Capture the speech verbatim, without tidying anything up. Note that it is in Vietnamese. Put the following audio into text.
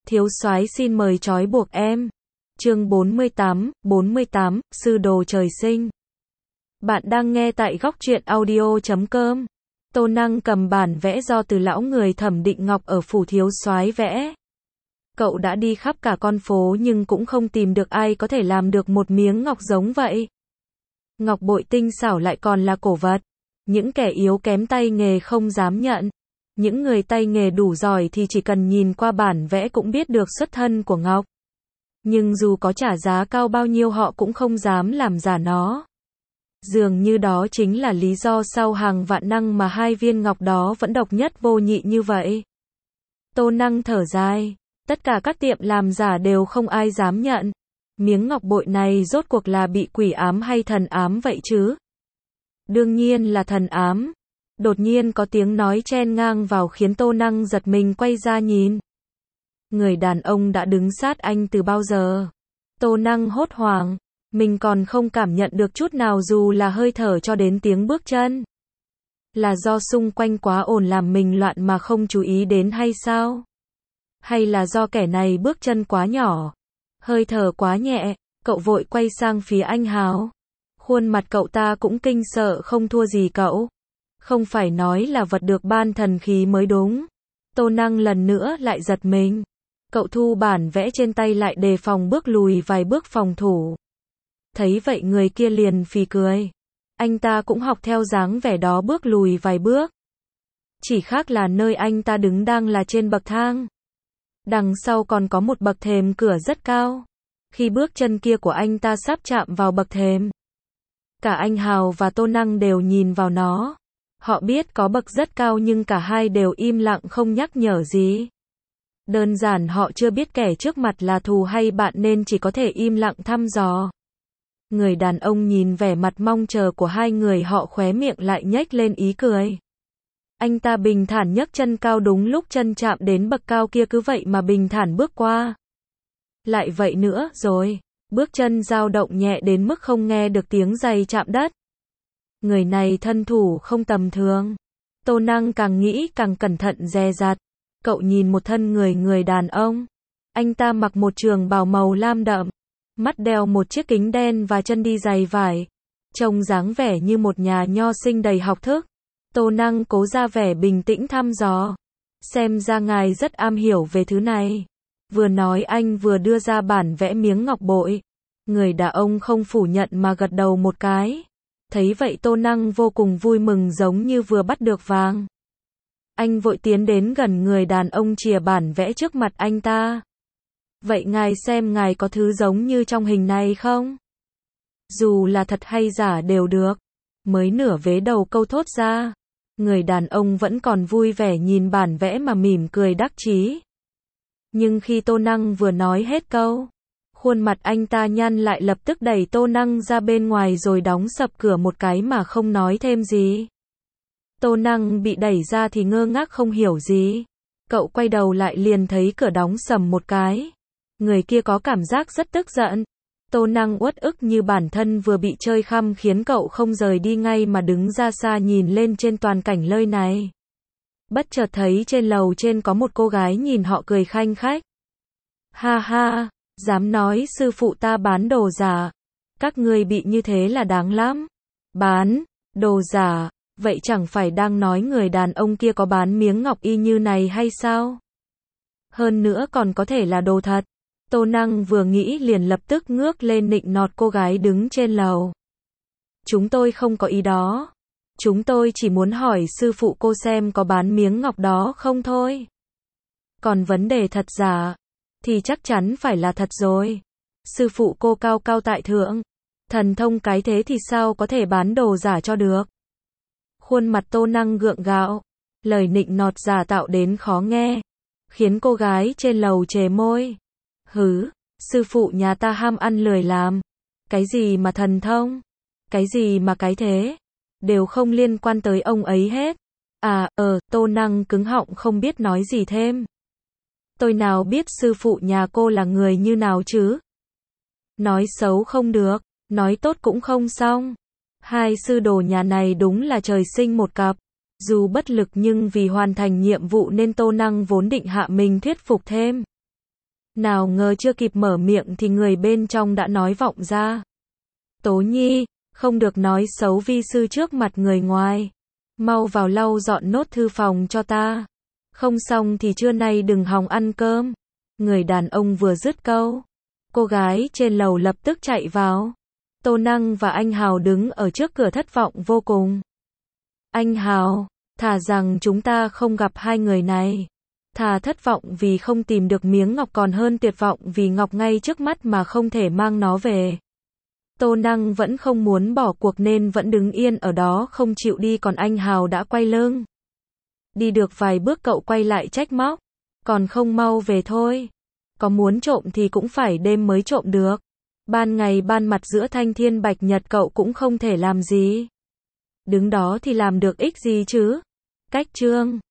Thiếu soái xin mời trói buộc em. Chương bốn mươi tám, bốn mươi tám, sư đồ trời sinh. Bạn đang nghe tại góc truyện audio chấm com. Tô Năng cầm bản vẽ do từ lão người thẩm định ngọc ở phủ thiếu soái vẽ. Cậu đã đi khắp cả con phố nhưng cũng không tìm được ai có thể làm được một miếng ngọc giống vậy. Ngọc bội tinh xảo lại còn là cổ vật. Những kẻ yếu kém tay nghề không dám nhận. Những người tay nghề đủ giỏi thì chỉ cần nhìn qua bản vẽ cũng biết được xuất thân của ngọc. Nhưng dù có trả giá cao bao nhiêu họ cũng không dám làm giả nó. Dường như đó chính là lý do sau hàng vạn năng mà hai viên ngọc đó vẫn độc nhất vô nhị như vậy. Tô Năng thở dài, tất cả các tiệm làm giả đều không ai dám nhận. Miếng ngọc bội này rốt cuộc là bị quỷ ám hay thần ám vậy chứ? Đương nhiên là thần ám. Đột nhiên có tiếng nói chen ngang vào khiến Tô Năng giật mình quay ra nhìn. Người đàn ông đã đứng sát anh từ bao giờ? Tô Năng hốt hoảng, mình còn không cảm nhận được chút nào dù là hơi thở cho đến tiếng bước chân. Là do xung quanh quá ồn làm mình loạn mà không chú ý đến hay sao? Hay là do kẻ này bước chân quá nhỏ, hơi thở quá nhẹ? Cậu vội quay sang phía anh Hào. Khuôn mặt cậu ta cũng kinh sợ không thua gì cậu. Không phải nói là vật được ban thần khí mới đúng. Tô Năng lần nữa lại giật mình. Cậu thu bản vẽ trên tay lại đề phòng bước lùi vài bước phòng thủ. Thấy vậy người kia liền phì cười. Anh ta cũng học theo dáng vẻ đó bước lùi vài bước. Chỉ khác là nơi anh ta đứng đang là trên bậc thang. Đằng sau còn có một bậc thềm cửa rất cao. Khi bước chân kia của anh ta sắp chạm vào bậc thềm, cả anh Hào và Tô Năng đều nhìn vào nó. Họ biết có bậc rất cao nhưng cả hai đều im lặng không nhắc nhở gì. Đơn giản họ chưa biết kẻ trước mặt là thù hay bạn nên chỉ có thể im lặng thăm dò. Người đàn ông nhìn vẻ mặt mong chờ của hai người họ khóe miệng lại nhếch lên ý cười. Anh ta bình thản nhấc chân cao đúng lúc chân chạm đến bậc cao kia cứ vậy mà bình thản bước qua. Lại vậy nữa rồi, bước chân dao động nhẹ đến mức không nghe được tiếng giày chạm đất. Người này thân thủ không tầm thường. Tô Năng càng nghĩ càng cẩn thận dè dặt. Cậu nhìn một thân người người đàn ông. Anh ta mặc một trường bào màu lam đậm, mắt đeo một chiếc kính đen và chân đi giày vải. Trông dáng vẻ như một nhà nho sinh đầy học thức. Tô Năng cố ra vẻ bình tĩnh thăm dò. Xem ra ngài rất am hiểu về thứ này. Vừa nói anh vừa đưa ra bản vẽ miếng ngọc bội. Người đàn ông không phủ nhận mà gật đầu một cái. Thấy vậy Tô Năng vô cùng vui mừng giống như vừa bắt được vàng. Anh vội tiến đến gần người đàn ông chìa bản vẽ trước mặt anh ta. Vậy ngài xem ngài có thứ giống như trong hình này không? Dù là thật hay giả đều được. Mới nửa vế đầu câu thốt ra. Người đàn ông vẫn còn vui vẻ nhìn bản vẽ mà mỉm cười đắc chí. Nhưng khi Tô Năng vừa nói hết câu, khuôn mặt anh ta nhăn lại lập tức đẩy Tô Năng ra bên ngoài rồi đóng sập cửa một cái mà không nói thêm gì. Tô Năng bị đẩy ra thì ngơ ngác không hiểu gì. Cậu quay đầu lại liền thấy cửa đóng sầm một cái. Người kia có cảm giác rất tức giận. Tô Năng uất ức như bản thân vừa bị chơi khăm khiến cậu không rời đi ngay mà đứng ra xa nhìn lên trên toàn cảnh nơi này. Bất chợt thấy trên lầu trên có một cô gái nhìn họ cười khanh khách. Ha ha, dám nói sư phụ ta bán đồ giả. Các ngươi bị như thế là đáng lắm. Bán đồ giả, vậy chẳng phải đang nói người đàn ông kia có bán miếng ngọc y như này hay sao? Hơn nữa còn có thể là đồ thật. Tô Năng vừa nghĩ liền lập tức ngước lên nịnh nọt cô gái đứng trên lầu. Chúng tôi không có ý đó. Chúng tôi chỉ muốn hỏi sư phụ cô xem có bán miếng ngọc đó không thôi. Còn vấn đề thật giả, thì chắc chắn phải là thật rồi. Sư phụ cô cao cao tại thượng. Thần thông cái thế thì sao có thể bán đồ giả cho được. Khuôn mặt Tô Năng gượng gạo. Lời nịnh nọt giả tạo đến khó nghe. Khiến cô gái trên lầu chề môi. Hứ, sư phụ nhà ta ham ăn lười làm. Cái gì mà thần thông? Cái gì mà cái thế? Đều không liên quan tới ông ấy hết. À, ờ, Tô Năng cứng họng không biết nói gì thêm. Tôi nào biết sư phụ nhà cô là người như nào chứ? Nói xấu không được, nói tốt cũng không xong. Hai sư đồ nhà này đúng là trời sinh một cặp. Dù bất lực nhưng vì hoàn thành nhiệm vụ nên Tô Năng vốn định hạ mình thuyết phục thêm. Nào ngờ chưa kịp mở miệng thì người bên trong đã nói vọng ra. Tố Nhi, không được nói xấu vi sư trước mặt người ngoài. Mau vào lau dọn nốt thư phòng cho ta. Không xong thì trưa nay đừng hòng ăn cơm. Người đàn ông vừa dứt câu, cô gái trên lầu lập tức chạy vào. Tô Năng và anh Hào đứng ở trước cửa thất vọng vô cùng. Anh Hào, thà rằng chúng ta không gặp hai người này. Thà thất vọng vì không tìm được miếng ngọc còn hơn tuyệt vọng vì ngọc ngay trước mắt mà không thể mang nó về. Tô Năng vẫn không muốn bỏ cuộc nên vẫn đứng yên ở đó không chịu đi, còn anh Hào đã quay lưng. Đi được vài bước cậu quay lại trách móc. Còn không mau về thôi. Có muốn trộm thì cũng phải đêm mới trộm được. Ban ngày ban mặt giữa thanh thiên bạch nhật cậu cũng không thể làm gì. Đứng đó thì làm được ích gì chứ? Cách chương